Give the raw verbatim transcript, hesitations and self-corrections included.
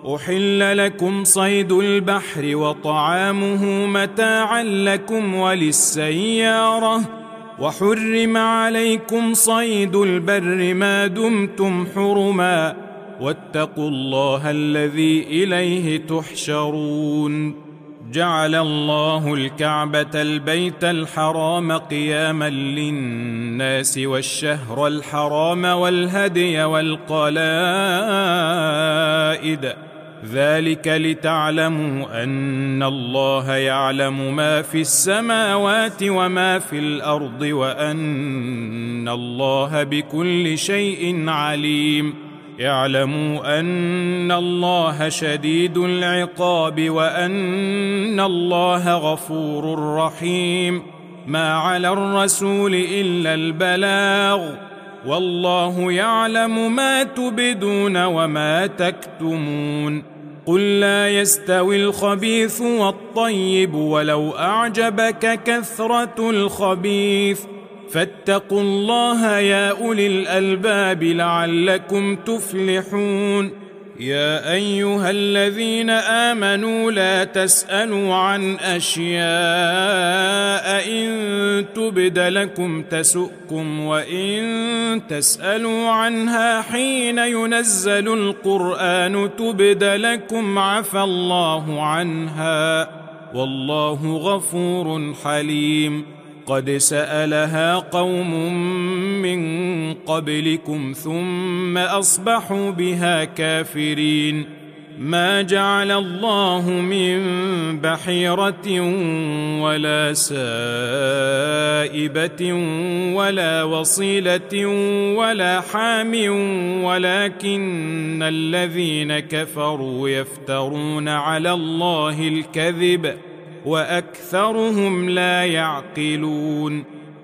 أحل لكم صيد البحر وطعامه متاعا لكم وللسيارة وحرم عليكم صيد البر ما دمتم حرما واتقوا الله الذي إليه تحشرون. جعل الله الكعبة البيت الحرام قياما للناس والشهر الحرام والهدي والقلائد ذلك لتعلموا أن الله يعلم ما في السماوات وما في الأرض وأن الله بكل شيء عليم. اعلموا أن الله شديد العقاب وأن الله غفور رحيم. ما على الرسول إلا البلاغ والله يعلم ما تبدون وما تكتمون. قل لا يستوي الخبيث والطيب ولو أعجبك كثرة الخبيث فاتقوا الله يا أولي الألباب لعلكم تفلحون. يا أيها الذين آمنوا لا تسألوا عن أشياء إن تبد لكم تسؤكم وإن تسألوا عنها حين ينزل القرآن تبد لكم عفى الله عنها والله غفور حليم. قد سألها قوم من قبلكم ثم أصبحوا بها كافرين. ما جعل الله من بحيرة ولا سائبة ولا وصيلة ولا حام ولكن الذين كفروا يفترون على الله الكذب وأكثرهم لا يعقلون.